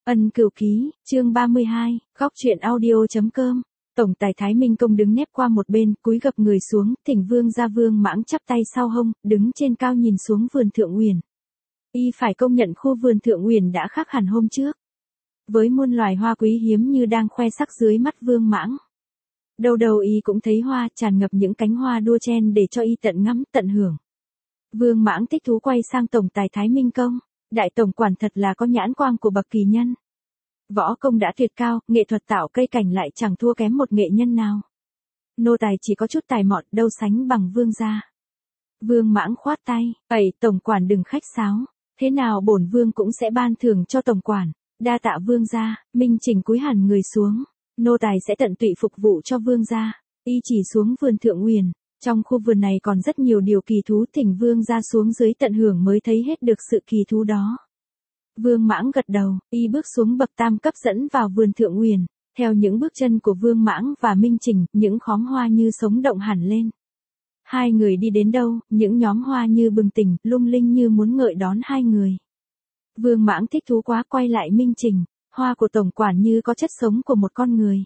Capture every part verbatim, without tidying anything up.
Ân Cửu Ký, chương ba mươi hai, góc truyện audio.com. Tổng tài Thái Minh Công đứng nép qua một bên, cúi gập người xuống, thỉnh vương gia Vương Mãng chắp tay sau hông, đứng trên cao nhìn xuống vườn Thượng Uyển. Y phải công nhận khu vườn Thượng Uyển đã khác hẳn hôm trước. Với muôn loài hoa quý hiếm như đang khoe sắc dưới mắt Vương Mãng. Đầu đầu y cũng thấy hoa, tràn ngập những cánh hoa đua chen để cho y tận ngắm, tận hưởng. Vương Mãng thích thú quay sang tổng tài Thái Minh Công. Đại tổng quản thật là có nhãn quang của bậc kỳ nhân. Võ công đã tuyệt cao, nghệ thuật tạo cây cảnh lại chẳng thua kém một nghệ nhân nào. Nô tài chỉ có chút tài mọn, đâu sánh bằng vương gia. Vương Mãng khoát tay, "Ẩy, tổng quản đừng khách sáo, thế nào bổn vương cũng sẽ ban thưởng cho tổng quản." "Đa tạ vương gia." Minh Trình cúi hẳn người xuống, "Nô tài sẽ tận tụy phục vụ cho vương gia." Y chỉ xuống vườn Thượng Uyển. Trong khu vườn này còn rất nhiều điều kỳ thú, thỉnh vương gia xuống dưới tận hưởng mới thấy hết được sự kỳ thú đó. Vương Mãng gật đầu, y bước xuống bậc tam cấp dẫn vào vườn Thượng Uyển. Theo những bước chân của Vương Mãng và Minh Trình, những khóm hoa như sống động hẳn lên. Hai người đi đến đâu, những nhóm hoa như bừng tỉnh, lung linh như muốn ngợi đón hai người. Vương Mãng thích thú quá, quay lại Minh Trình, "Hoa của tổng quản như có chất sống của một con người."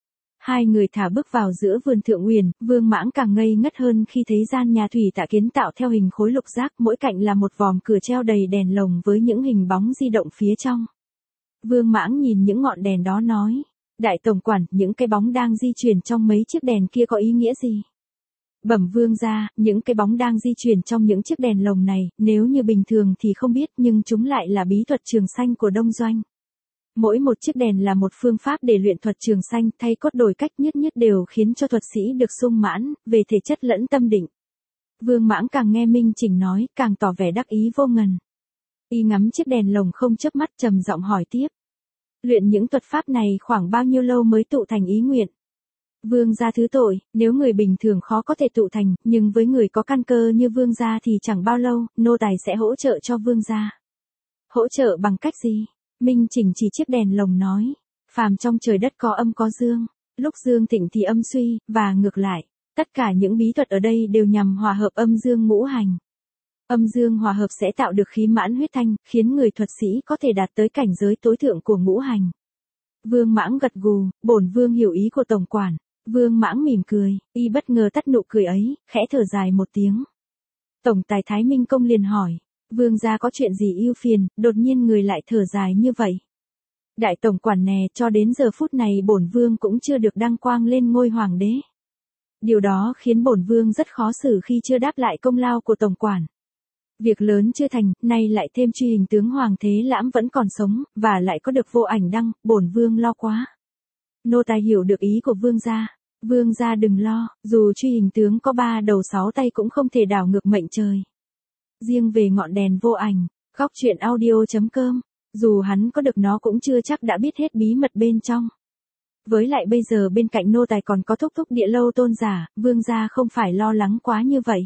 Hai người thả bước vào giữa vườn Thượng Uyển, Vương Mãng càng ngây ngất hơn khi thấy gian nhà thủy tạ kiến tạo theo hình khối lục giác, mỗi cạnh là một vòm cửa treo đầy đèn lồng với những hình bóng di động phía trong. Vương Mãng nhìn những ngọn đèn đó nói, "Đại tổng quản, những cái bóng đang di chuyển trong mấy chiếc đèn kia có ý nghĩa gì?" "Bẩm vương gia, những cái bóng đang di chuyển trong những chiếc đèn lồng này, nếu như bình thường thì không biết, nhưng chúng lại là bí thuật trường sanh của Đông Doanh. Mỗi một chiếc đèn là một phương pháp để luyện thuật trường sanh, thay cốt đổi cách nhất nhất đều khiến cho thuật sĩ được sung mãn, về thể chất lẫn tâm định." Vương Mãng càng nghe Minh Trình nói, càng tỏ vẻ đắc ý vô ngần. Y ngắm chiếc đèn lồng không chớp mắt, trầm giọng hỏi tiếp, "Luyện những thuật pháp này khoảng bao nhiêu lâu mới tụ thành ý nguyện?" "Vương gia thứ tội, nếu người bình thường khó có thể tụ thành, nhưng với người có căn cơ như vương gia thì chẳng bao lâu, nô tài sẽ hỗ trợ cho vương gia." "Hỗ trợ bằng cách gì?" Minh Trình chỉ chiếc đèn lồng nói, "Phàm trong trời đất có âm có dương, lúc dương thịnh thì âm suy, và ngược lại, tất cả những bí thuật ở đây đều nhằm hòa hợp âm dương ngũ hành. Âm dương hòa hợp sẽ tạo được khí mãn huyết thanh, khiến người thuật sĩ có thể đạt tới cảnh giới tối thượng của ngũ hành." Vương Mãng gật gù, "Bổn vương hiểu ý của tổng quản." Vương Mãng mỉm cười, y bất ngờ tắt nụ cười ấy, khẽ thở dài một tiếng. Tổng tài Thái Minh Công liền hỏi, "Vương gia có chuyện gì ưu phiền, đột nhiên người lại thở dài như vậy?" "Đại tổng quản nè, cho đến giờ phút này bổn vương cũng chưa được đăng quang lên ngôi hoàng đế. Điều đó khiến bổn vương rất khó xử khi chưa đáp lại công lao của tổng quản. Việc lớn chưa thành, nay lại thêm truy hình tướng Hoàng Thế Lãm vẫn còn sống, và lại có được Vô Ảnh Đăng, bổn vương lo quá." "Nô tài hiểu được ý của vương gia. Vương gia đừng lo, dù truy hình tướng có ba đầu sáu tay cũng không thể đảo ngược mệnh trời. Riêng về ngọn đèn vô ảnh, góc truyện audio.com, dù hắn có được nó cũng chưa chắc đã biết hết bí mật bên trong. Với lại bây giờ bên cạnh nô tài còn có thúc thúc Địa Lâu tôn giả, vương gia không phải lo lắng quá như vậy.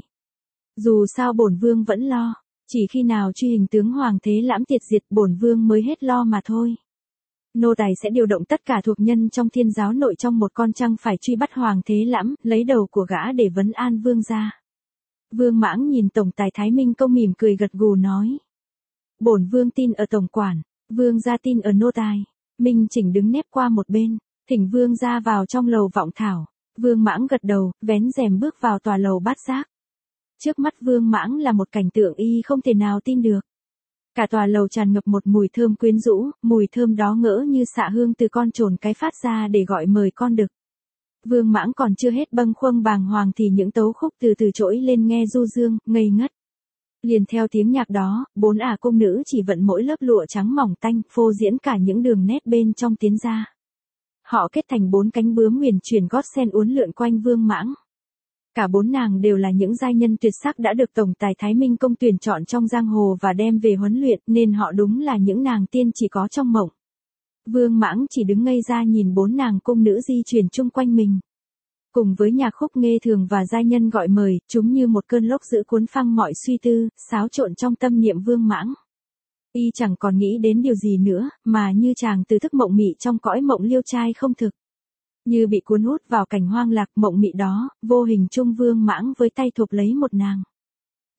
Dù sao bổn vương vẫn lo, chỉ khi nào truy hình tướng Hoàng Thế Lãm tiệt diệt bổn vương mới hết lo mà thôi. Nô tài sẽ điều động tất cả thuộc nhân trong thiên giáo nội trong một con trăng phải truy bắt Hoàng Thế Lãm, lấy đầu của gã để vấn an vương gia." Vương Mãng nhìn tổng tài Thái Minh Công mỉm cười gật gù nói, "Bổn vương tin ở tổng quản, vương gia tin ở nô tài." Minh Trình đứng nép qua một bên, thỉnh vương gia vào trong lầu vọng thảo. Vương Mãng gật đầu, vén rèm bước vào tòa lầu bát giác. Trước mắt Vương Mãng là một cảnh tượng y không thể nào tin được. Cả tòa lầu tràn ngập một mùi thơm quyến rũ, mùi thơm đó ngỡ như xạ hương từ con trồn cái phát ra để gọi mời con đực. Vương Mãng còn chưa hết bâng khuâng bàng hoàng thì những tấu khúc từ từ trỗi lên nghe du dương, ngây ngất. Liền theo tiếng nhạc đó, bốn ả cung nữ chỉ vận mỗi lớp lụa trắng mỏng tanh, phô diễn cả những đường nét bên trong tiến ra. Họ kết thành bốn cánh bướm huyền chuyển gót sen uốn lượn quanh Vương Mãng. Cả bốn nàng đều là những giai nhân tuyệt sắc đã được tổng tài Thái Minh Công tuyển chọn trong giang hồ và đem về huấn luyện, nên họ đúng là những nàng tiên chỉ có trong mộng. Vương Mãng chỉ đứng ngây ra nhìn bốn nàng cung nữ di chuyển chung quanh mình. Cùng với nhạc khúc nghê thường và giai nhân gọi mời, chúng như một cơn lốc dữ cuốn phăng mọi suy tư, xáo trộn trong tâm niệm Vương Mãng. Y chẳng còn nghĩ đến điều gì nữa, mà như chàng từ thức mộng mị trong cõi mộng liêu trai không thực. Như bị cuốn hút vào cảnh hoang lạc mộng mị đó, vô hình chung Vương Mãng với tay thộp lấy một nàng.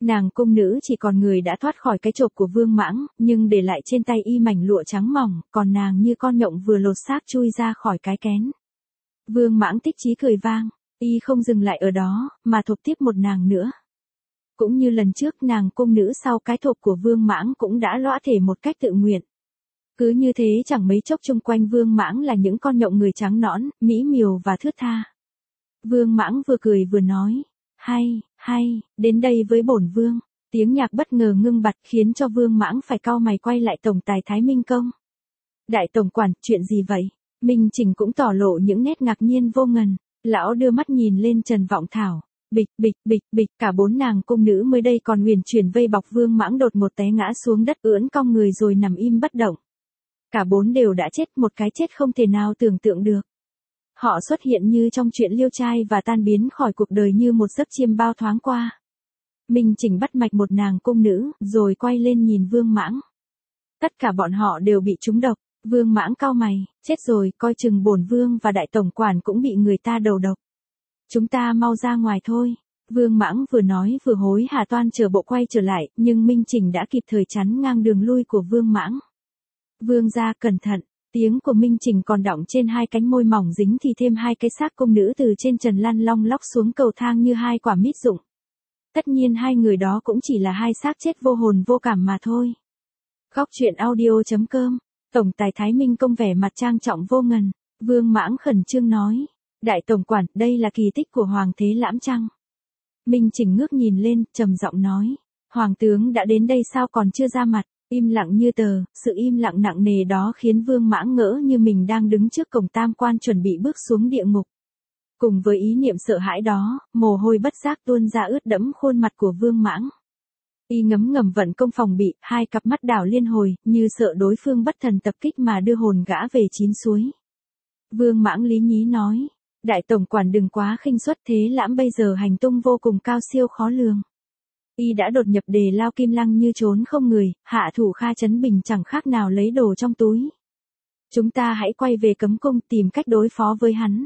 Nàng cung nữ chỉ còn người đã thoát khỏi cái chộp của Vương Mãng, nhưng để lại trên tay y mảnh lụa trắng mỏng, còn nàng như con nhộng vừa lột xác chui ra khỏi cái kén. Vương Mãng thích chí cười vang, y không dừng lại ở đó, mà thộp tiếp một nàng nữa. Cũng như lần trước, nàng cung nữ sau cái thộp của Vương Mãng cũng đã lõa thể một cách tự nguyện. Cứ như thế chẳng mấy chốc chung quanh Vương Mãng là những con nhộng người trắng nõn, mỹ miều và thướt tha. Vương Mãng vừa cười vừa nói, hay, hay, đến đây với bổn vương. Tiếng nhạc bất ngờ ngưng bặt khiến cho Vương Mãng phải cau mày quay lại tổng tài Thái Minh Công. Đại tổng quản, chuyện gì vậy? Minh Trình cũng tỏ lộ những nét ngạc nhiên vô ngần. Lão đưa mắt nhìn lên Trần Vọng Thảo. Bịch, bịch, bịch, bịch, cả bốn nàng cung nữ mới đây còn huyền chuyển vây bọc Vương Mãng đột một té ngã xuống đất ưỡn cong người rồi nằm im bất động. Cả bốn đều đã chết, một cái chết không thể nào tưởng tượng được. Họ xuất hiện như trong chuyện liêu trai và tan biến khỏi cuộc đời như một giấc chiêm bao thoáng qua. Minh Trình bắt mạch một nàng cung nữ, rồi quay lên nhìn Vương Mãng. Tất cả bọn họ đều bị trúng độc. Vương Mãng cau mày, chết rồi, coi chừng bổn vương và đại tổng quản cũng bị người ta đầu độc. Chúng ta mau ra ngoài thôi. Vương Mãng vừa nói vừa hối hả toan chờ bộ quay trở lại, nhưng Minh Trình đã kịp thời chắn ngang đường lui của Vương Mãng. Vương gia cẩn thận, tiếng của Minh Trình còn đọng trên hai cánh môi mỏng dính thì thêm hai cái xác cung nữ từ trên trần lăn long lóc xuống cầu thang như hai quả mít rụng. Tất nhiên hai người đó cũng chỉ là hai xác chết vô hồn vô cảm mà thôi. Góc truyện audio chấm com, tổng tài Thái Minh Công vẻ mặt trang trọng vô ngần. Vương Mãng khẩn trương nói, đại tổng quản, đây là kỳ tích của Hoàng thế Lãm chăng? Minh Trình ngước nhìn lên, trầm giọng nói, Hoàng tướng đã đến đây sao còn chưa ra mặt? Im lặng như tờ, sự im lặng nặng nề đó khiến Vương Mãng ngỡ như mình đang đứng trước cổng tam quan chuẩn bị bước xuống địa ngục. Cùng với ý niệm sợ hãi đó, mồ hôi bất giác tuôn ra ướt đẫm khuôn mặt của Vương Mãng. Y ngấm ngầm vận công phòng bị, hai cặp mắt đảo liên hồi, như sợ đối phương bất thần tập kích mà đưa hồn gã về chín suối. Vương Mãng lý nhí nói, đại tổng quản đừng quá khinh suất, thế Lãm bây giờ hành tung vô cùng cao siêu khó lường. Y đã đột nhập Đề Lao Kim Lăng như trốn không người, hạ thủ Kha Chấn Bình chẳng khác nào lấy đồ trong túi. Chúng ta hãy quay về cấm cung tìm cách đối phó với hắn.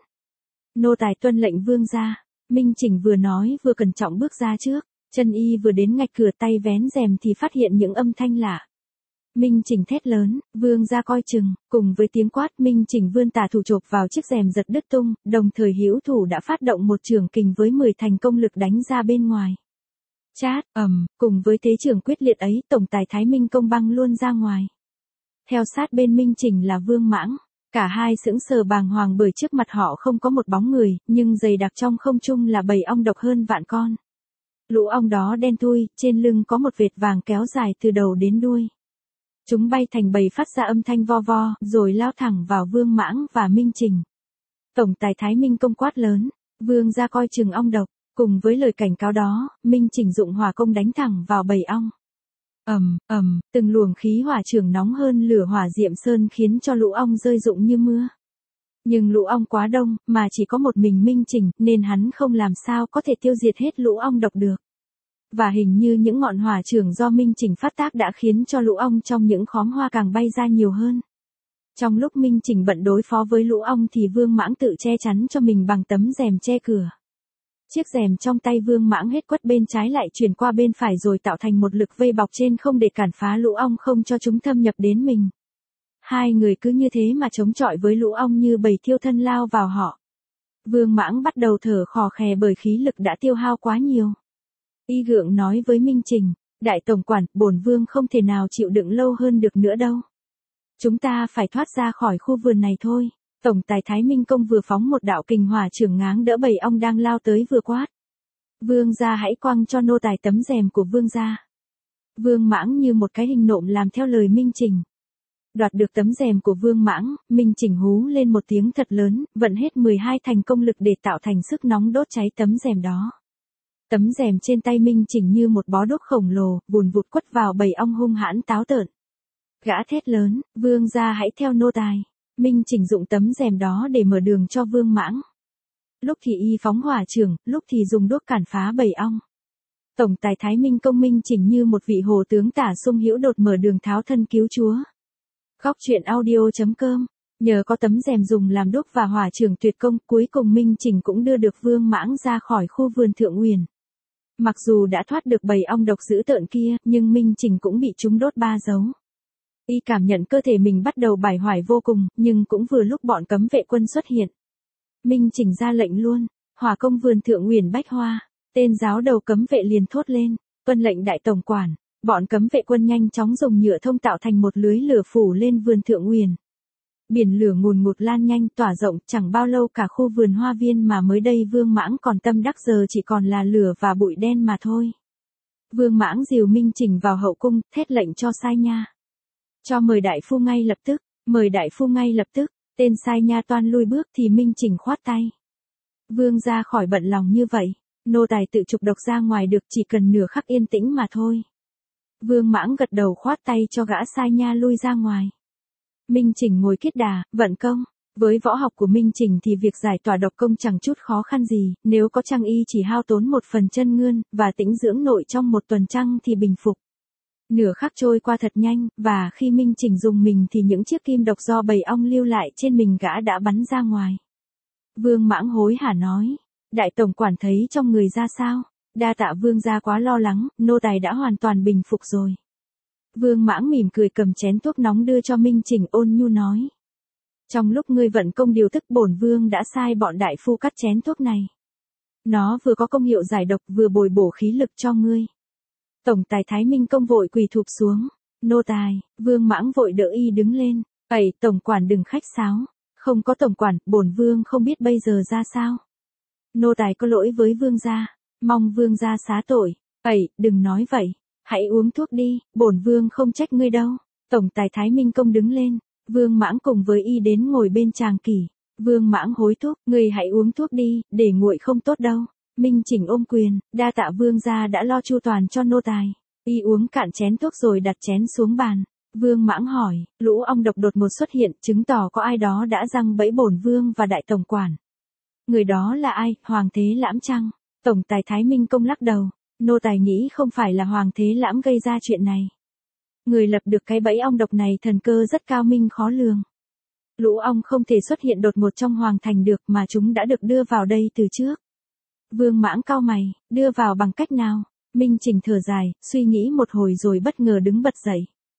Nô tài tuân lệnh vương gia. Minh Trình vừa nói vừa cẩn trọng bước ra trước, chân y vừa đến ngạch cửa tay vén rèm thì phát hiện những âm thanh lạ. Minh Trình thét lớn, vương gia coi chừng, cùng với tiếng quát Minh Trình vươn tà thủ chộp vào chiếc rèm giật đứt tung, đồng thời hữu thủ đã phát động một chưởng kình với mười thành công lực đánh ra bên ngoài. Chát, ầm, um, cùng với thế trưởng quyết liệt ấy, tổng tài Thái Minh Công băng luôn ra ngoài. Theo sát bên Minh Trình là Vương Mãng, cả hai sững sờ bàng hoàng bởi trước mặt họ không có một bóng người, nhưng dày đặc trong không trung là bầy ong độc hơn vạn con. Lũ ong đó đen thui, trên lưng có một vệt vàng kéo dài từ đầu đến đuôi. Chúng bay thành bầy phát ra âm thanh vo vo, rồi lao thẳng vào Vương Mãng và Minh Trình. Tổng tài Thái Minh Công quát lớn, vương gia coi chừng ong độc. Cùng với lời cảnh cáo đó, Minh Trình dụng hỏa công đánh thẳng vào bầy ong. Ầm, ầm, từng luồng khí hỏa trưởng nóng hơn lửa hỏa diệm sơn khiến cho lũ ong rơi rụng như mưa. Nhưng lũ ong quá đông, mà chỉ có một mình Minh Trình, nên hắn không làm sao có thể tiêu diệt hết lũ ong độc được. Và hình như những ngọn hỏa trưởng do Minh Trình phát tác đã khiến cho lũ ong trong những khóm hoa càng bay ra nhiều hơn. Trong lúc Minh Trình bận đối phó với lũ ong thì Vương Mãng tự che chắn cho mình bằng tấm rèm che cửa. Chiếc rèm trong tay Vương Mãng hết quất bên trái lại chuyển qua bên phải rồi tạo thành một lực vây bọc trên không để cản phá lũ ong không cho chúng thâm nhập đến mình. Hai người cứ như thế mà chống chọi với lũ ong như bầy thiêu thân lao vào họ. Vương Mãng bắt đầu thở khò khè bởi khí lực đã tiêu hao quá nhiều. Y gượng nói với Minh Trình, đại tổng quản, bổn vương không thể nào chịu đựng lâu hơn được nữa đâu. Chúng ta phải thoát ra khỏi khu vườn này thôi. Tổng tài Thái Minh Công vừa phóng một đạo kình hỏa chưởng ngáng đỡ bầy ong đang lao tới vừa quát. Vương gia hãy quăng cho nô tài tấm rèm của vương gia. Vương Mãng như một cái hình nộm làm theo lời Minh Trình. Đoạt được tấm rèm của Vương Mãng, Minh Trình hú lên một tiếng thật lớn, vận hết mười hai thành công lực để tạo thành sức nóng đốt cháy tấm rèm đó. Tấm rèm trên tay Minh Trình như một bó đuốc khổng lồ, vùn vụt quất vào bầy ong hung hãn táo tợn. Gã thét lớn, vương gia hãy theo nô tài. Minh Trình dụng tấm rèm đó để mở đường cho Vương Mãng. Lúc thì y phóng hỏa chưởng, lúc thì dùng đuốc cản phá bầy ong. Tổng tài Thái Minh Công Minh Trình như một vị hồ tướng tả sung hữu đột mở đường tháo thân cứu chúa. Góc truyện audio chấm com, nhờ có tấm rèm dùng làm đuốc và hỏa chưởng tuyệt công, cuối cùng Minh Trình cũng đưa được Vương Mãng ra khỏi khu vườn Thượng Uyển. Mặc dù đã thoát được bầy ong độc dữ tợn kia, nhưng Minh Trình cũng bị chúng đốt ba dấu. Y cảm nhận cơ thể mình bắt đầu bải hoải vô cùng, nhưng cũng vừa lúc bọn cấm vệ quân xuất hiện. Minh Trình ra lệnh luôn, hỏa công vườn thượng Uyển Bách Hoa, tên giáo đầu cấm vệ liền thốt lên, tuân lệnh đại tổng quản. Bọn cấm vệ quân nhanh chóng dùng nhựa thông tạo thành một lưới lửa phủ lên vườn thượng Uyển. Biển lửa ngùn ngụt lan nhanh tỏa rộng, chẳng bao lâu cả khu vườn hoa viên mà mới đây Vương Mãng còn tâm đắc giờ chỉ còn là lửa và bụi đen mà thôi. Vương Mãng dìu Minh Trình vào hậu cung, thét lệnh cho sai nha. Cho mời đại phu ngay lập tức, mời đại phu ngay lập tức, tên sai nha toan lui bước thì Minh Trình khoát tay. Vương gia khỏi bận lòng như vậy, nô tài tự trục độc ra ngoài được, chỉ cần nửa khắc yên tĩnh mà thôi. Vương Mãng gật đầu khoát tay cho gã sai nha lui ra ngoài. Minh Trình ngồi kiết đà, vận công. Với võ học của Minh Trình thì việc giải tỏa độc công chẳng chút khó khăn gì, nếu có chăng y chỉ hao tốn một phần chân ngươn, và tĩnh dưỡng nội trong một tuần trăng thì bình phục. Nửa khắc trôi qua thật nhanh, và khi Minh Trình dùng mình thì những chiếc kim độc do bầy ong lưu lại trên mình gã đã bắn ra ngoài. Vương Mãng hối hả nói, đại tổng quản thấy trong người ra sao? Đa tạ vương gia quá lo lắng, nô tài đã hoàn toàn bình phục rồi. Vương Mãng mỉm cười cầm chén thuốc nóng đưa cho Minh Trình ôn nhu nói. Trong lúc ngươi vận công điều tức bổn vương đã sai bọn đại phu cắt chén thuốc này. Nó vừa có công hiệu giải độc vừa bồi bổ khí lực cho ngươi. Tổng tài Thái Minh công vội quỳ thụp xuống. Nô tài, Vương Mãng vội đỡ y đứng lên. Ẩy, tổng quản đừng khách sáo. Không có tổng quản, bổn vương không biết bây giờ ra sao. Nô tài có lỗi với vương gia, mong vương gia xá tội. Ẩy, đừng nói vậy. Hãy uống thuốc đi, bổn vương không trách ngươi đâu. Tổng tài Thái Minh công đứng lên. Vương Mãng cùng với y đến ngồi bên tràng kỷ. Vương Mãng hối thúc, ngươi hãy uống thuốc đi, để nguội không tốt đâu. Minh Trình ôm quyền, đa tạ vương gia đã lo chu toàn cho nô tài. Y uống cạn chén thuốc rồi đặt chén xuống bàn. Vương Mãng hỏi, lũ ong độc đột ngột xuất hiện, chứng tỏ có ai đó đã giăng bẫy bổn vương và đại tổng quản. Người đó là ai, Hoàng Thế Lãm chăng? Tổng tài Thái Minh công lắc đầu, nô tài nghĩ không phải là Hoàng Thế Lãm gây ra chuyện này. Người lập được cái bẫy ong độc này thần cơ rất cao minh khó lường. Lũ ong không thể xuất hiện đột ngột trong hoàng thành được mà chúng đã được đưa vào đây từ trước. Vương Mãng cau mày, đưa vào bằng cách nào? Minh Trình thở dài, suy nghĩ một hồi rồi bất ngờ đứng bật dậy.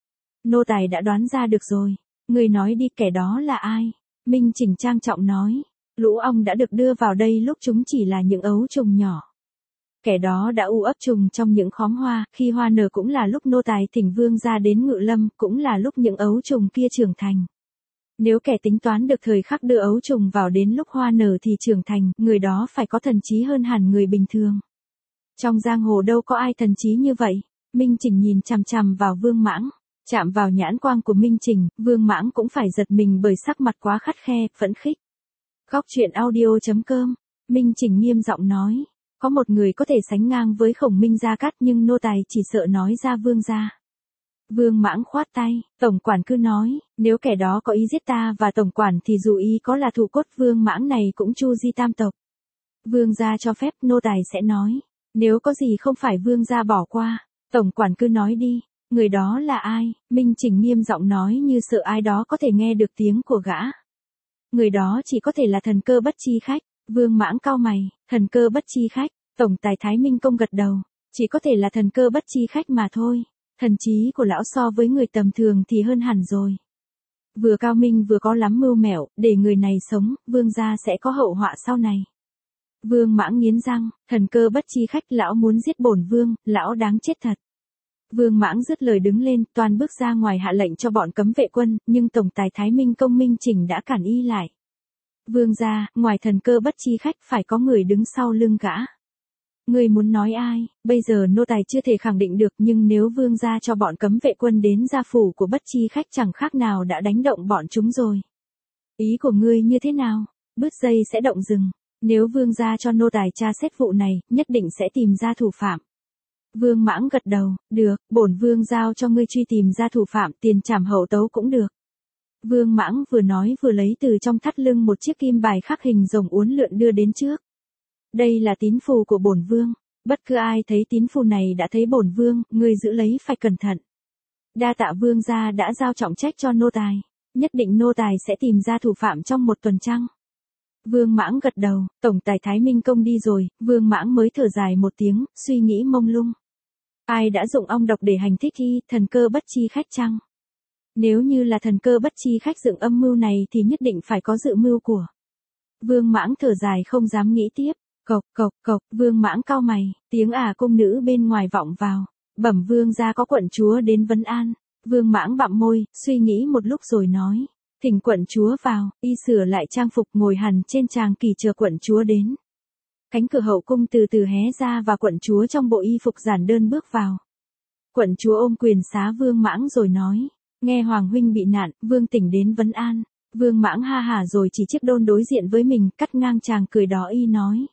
Nô tài đã đoán ra được rồi. Người nói đi, kẻ đó là ai? Minh Trình trang trọng nói. Lũ ong đã được đưa vào đây lúc chúng chỉ là những ấu trùng nhỏ. Kẻ đó đã u ấp trùng trong những khóm hoa, khi hoa nở cũng là lúc nô tài thỉnh vương ra đến Ngự Lâm, cũng là lúc những ấu trùng kia trưởng thành. Nếu kẻ tính toán được thời khắc đưa ấu trùng vào đến lúc hoa nở thì trưởng thành, người đó phải có thần trí hơn hẳn người bình thường. Trong giang hồ đâu có ai thần trí như vậy. Minh Trình nhìn chằm chằm vào Vương Mãng, chạm vào nhãn quang của Minh Trình, Vương Mãng cũng phải giật mình bởi sắc mặt quá khắt khe, phẫn khích. Góc truyện audio chấm com, Minh Trình nghiêm giọng nói. Có một người có thể sánh ngang với Khổng Minh Gia Cát nhưng nô tài chỉ sợ nói ra vương gia. Vương Mãng khoát tay, tổng quản cứ nói, nếu kẻ đó có ý giết ta và tổng quản thì dù ý có là thủ cốt Vương Mãng này cũng chu di tam tộc. Vương gia cho phép nô tài sẽ nói, nếu có gì không phải vương gia bỏ qua, tổng quản cứ nói đi, người đó là ai? Minh Trình nghiêm giọng nói như sợ ai đó có thể nghe được tiếng của gã. Người đó chỉ có thể là thần cơ bất chi khách. Vương Mãng cau mày, thần cơ bất chi khách, tổng tài Thái Minh công gật đầu, chỉ có thể là thần cơ bất chi khách mà thôi, thần trí của lão so với người tầm thường thì hơn hẳn rồi. Vừa cao minh vừa có lắm mưu mẹo, để người này sống, vương gia sẽ có hậu họa sau này. Vương Mãng nghiến răng, thần cơ bất chi khách lão muốn giết bổn vương, lão đáng chết thật. Vương Mãng dứt lời đứng lên, toàn bước ra ngoài hạ lệnh cho bọn cấm vệ quân, nhưng tổng tài Thái Minh công Minh Trình đã cản y lại. Vương gia, ngoài thần cơ bất chi khách phải có người đứng sau lưng gã. Người muốn nói ai, bây giờ nô tài chưa thể khẳng định được nhưng nếu vương gia cho bọn cấm vệ quân đến gia phủ của bất chi khách chẳng khác nào đã đánh động bọn chúng rồi. Ý của ngươi như thế nào? Bứt dây sẽ động rừng. Nếu vương gia cho nô tài tra xét vụ này, nhất định sẽ tìm ra thủ phạm. Vương Mãng gật đầu, được, bổn vương giao cho ngươi truy tìm ra thủ phạm, tiền trảm hậu tấu cũng được. Vương Mãng vừa nói vừa lấy từ trong thắt lưng một chiếc kim bài khắc hình rồng uốn lượn đưa đến trước. Đây là tín phù của bổn vương, bất cứ ai thấy tín phù này đã thấy bổn vương, ngươi giữ lấy phải cẩn thận. Đa tạ vương gia đã giao trọng trách cho nô tài, nhất định nô tài sẽ tìm ra thủ phạm trong một tuần trăng. Vương Mãng gật đầu, tổng tài Thái Minh Công đi rồi, Vương Mãng mới thở dài một tiếng, suy nghĩ mông lung. Ai đã dụng ong độc để hành thích y, thần cơ bất chi khách chăng? Nếu như là thần cơ bất chi khách dựng âm mưu này thì nhất định phải có dự mưu của. Vương Mãng thở dài không dám nghĩ tiếp, cộc cộc cộc, Vương Mãng cau mày, tiếng ả cung nữ bên ngoài vọng vào. Bẩm vương gia có quận chúa đến vấn an. Vương Mãng bặm môi, suy nghĩ một lúc rồi nói. Thỉnh quận chúa vào, y sửa lại trang phục ngồi hẳn trên tràng kỳ chờ quận chúa đến. Cánh cửa hậu cung từ từ hé ra và quận chúa trong bộ y phục giản đơn bước vào. Quận chúa ôm quyền xá Vương Mãng rồi nói. Nghe Hoàng huynh bị nạn, Vương tỉnh đến vấn an. Vương Mãng ha hả rồi chỉ chiếc đôn đối diện với mình, cắt ngang chàng cười đó y nói.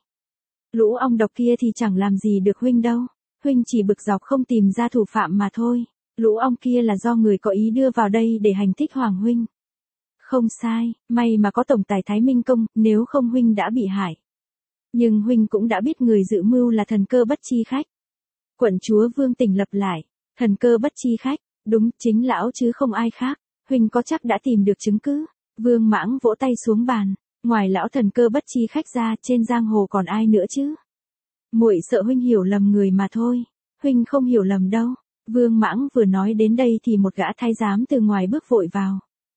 Lũ ong độc kia thì chẳng làm gì được huynh đâu. Huynh chỉ bực dọc không tìm ra thủ phạm mà thôi. Lũ ong kia là do người có ý đưa vào đây để hành thích Hoàng huynh. Không sai, may mà có tổng tài Thái Minh Công, nếu không huynh đã bị hại. Nhưng huynh cũng đã biết người dự mưu là thần cơ bất chi khách. Quận chúa Vương Tỉnh lập lại, thần cơ bất chi khách, đúng chính lão chứ không ai khác. Huynh có chắc đã tìm được chứng cứ? Vương Mãng vỗ tay xuống bàn, ngoài lão thần cơ bất chi khách ra, trên giang hồ còn ai nữa chứ? Muội sợ huynh hiểu lầm người mà thôi. Huynh không hiểu lầm đâu. Vương Mãng vừa nói đến đây thì một gã thái giám từ ngoài bước vội vào.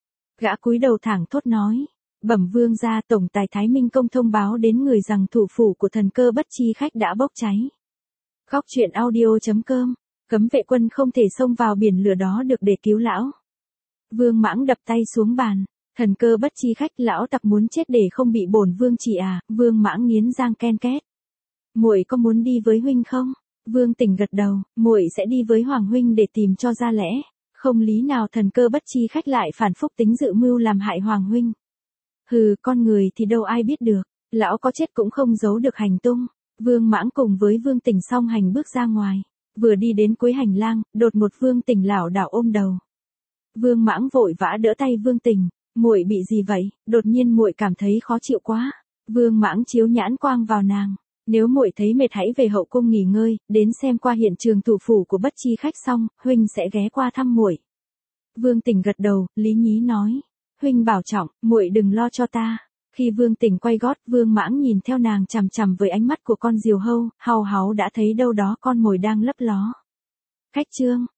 Gã cúi đầu thẳng thốt nói. Bẩm vương gia, tổng tài Thái Minh Công thông báo đến người rằng thủ phủ của thần cơ bất chi khách đã bốc cháy. Góc truyện audio chấm com. Cấm vệ quân không thể xông vào biển lửa đó được để cứu lão. Vương Mãng đập tay xuống bàn. Thần cơ bất chi khách, lão tặc muốn chết để không bị bổn vương trị à? Vương Mãng nghiến răng ken két. Muội có muốn đi với huynh không? Vương Tỉnh gật đầu, muội sẽ đi với Hoàng huynh để tìm cho ra lẽ. Không lý nào thần cơ bất chi khách lại phản phúc tính dự mưu làm hại Hoàng huynh. Hừ, con người thì đâu ai biết được, lão có chết cũng không giấu được hành tung. Vương Mãng cùng với Vương Tỉnh song hành bước ra ngoài, vừa đi đến cuối hành lang, đột một Vương Tỉnh lảo đảo ôm đầu. Vương Mãng vội vã đỡ tay Vương Tỉnh, muội bị gì vậy? Đột nhiên muội cảm thấy khó chịu quá. Vương Mãng chiếu nhãn quang vào nàng. Nếu muội thấy mệt hãy về hậu cung nghỉ ngơi, đến xem qua hiện trường thủ phủ của bất chi khách xong, huynh sẽ ghé qua thăm muội. Vương Tỉnh gật đầu, lý nhí nói, huynh bảo trọng, muội đừng lo cho ta. Khi Vương Tỉnh quay gót, Vương Mãng nhìn theo nàng chằm chằm với ánh mắt của con diều hâu, hau háu đã thấy đâu đó con mồi đang lấp ló. Cách chương